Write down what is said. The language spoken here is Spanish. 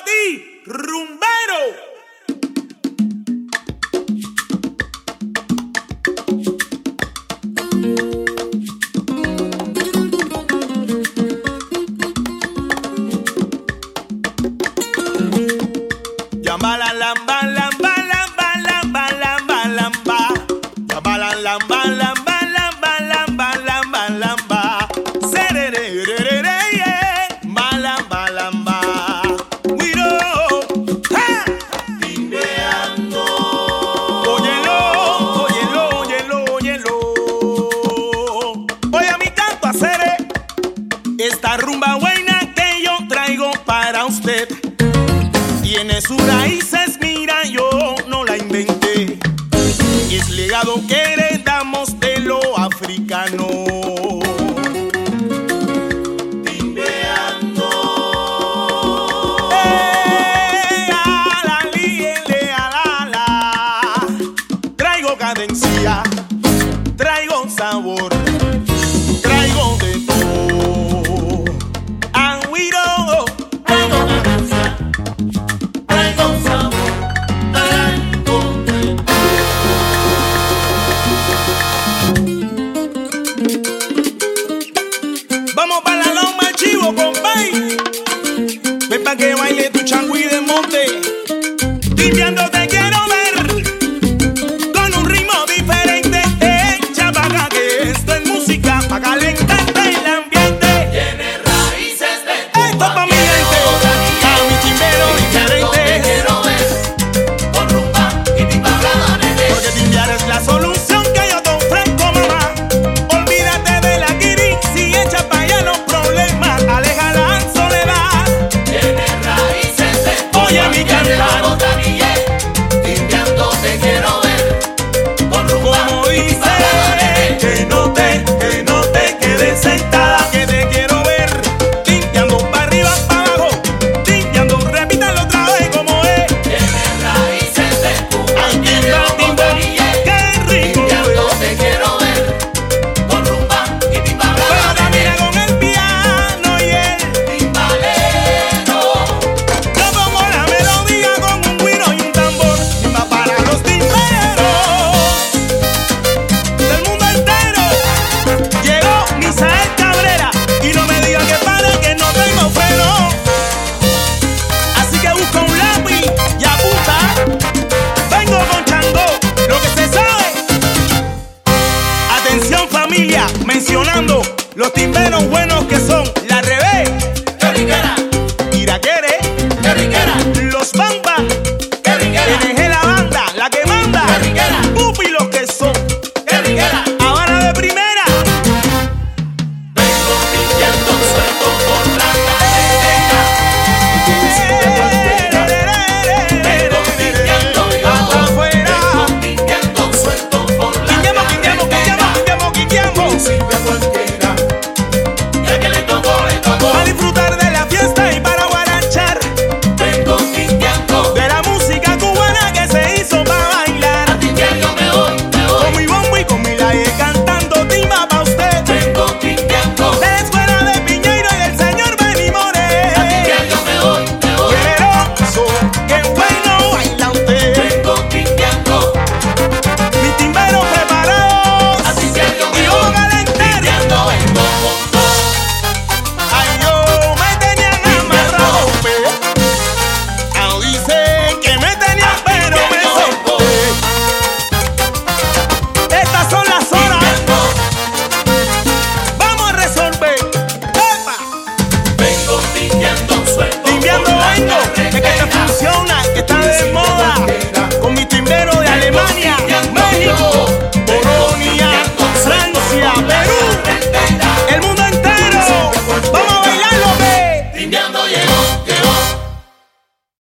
ti, rumbero. Lamba lamba lamba lamba lamba lamba lamba. Lamba lamba lamba lamba lamba lamba lamba. Sererererere malamba lamba. Guiro, ha. Timbeando. Óyelo, óyelo, óyelo, óyelo. Oye mi canto a Cere, esta rumba buena que yo traigo para usted. Tiene sus raíces, mira, yo no la inventé. Es legado que heredamos de lo africano. Timbeando. Ala. Traigo cadencia, traigo sabor, traigo de todo. Anguiro. Traigo ganancia. Traigo sabor. Traigo de Vamos para la loma, chivo, compay. Ven pa' que baile tu changüí de monte.